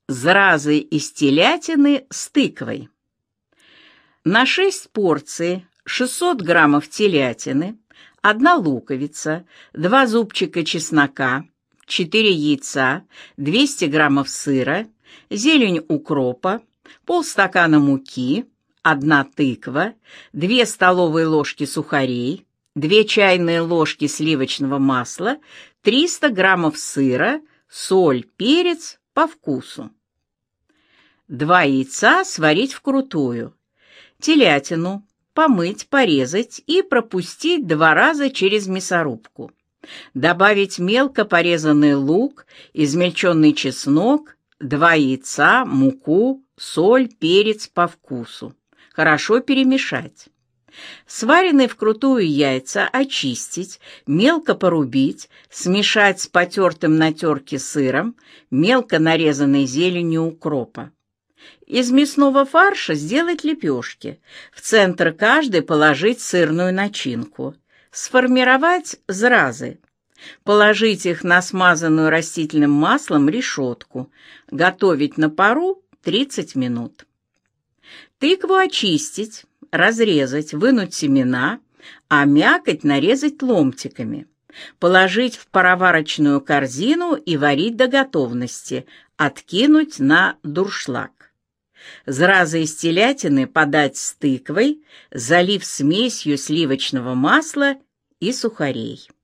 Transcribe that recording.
Зразы из телятины с тыквой. На 6 порций 600 граммов телятины, 1 луковица, 2 зубчика чеснока, 4 яйца, 200 граммов сыра, зелень укропа, полстакана муки, 1 тыква, 2 столовые ложки сухарей, 2 чайные ложки сливочного масла, 300 граммов сыра, соль, перец по вкусу. 2 яйца сварить вкрутую. Телятину помыть, порезать и пропустить 2 раза через мясорубку. Добавить мелко порезанный лук, измельченный чеснок, 2 яйца, муку, соль, перец по вкусу. Хорошо перемешать. Сваренные вкрутую яйца очистить, мелко порубить, смешать с потертым на терке сыром, мелко нарезанной зеленью укропа. Из мясного фарша сделать лепешки. В центр каждой положить сырную начинку. Сформировать зразы. Положить их на смазанную растительным маслом решетку. Готовить на пару 30 минут. Тыкву очистить, разрезать, вынуть семена, а мякоть нарезать ломтиками. Положить в пароварочную корзину и варить до готовности. Откинуть на дуршлаг. Зразы из телятины подать с тыквой, залив смесью сливочного масла и сухарей.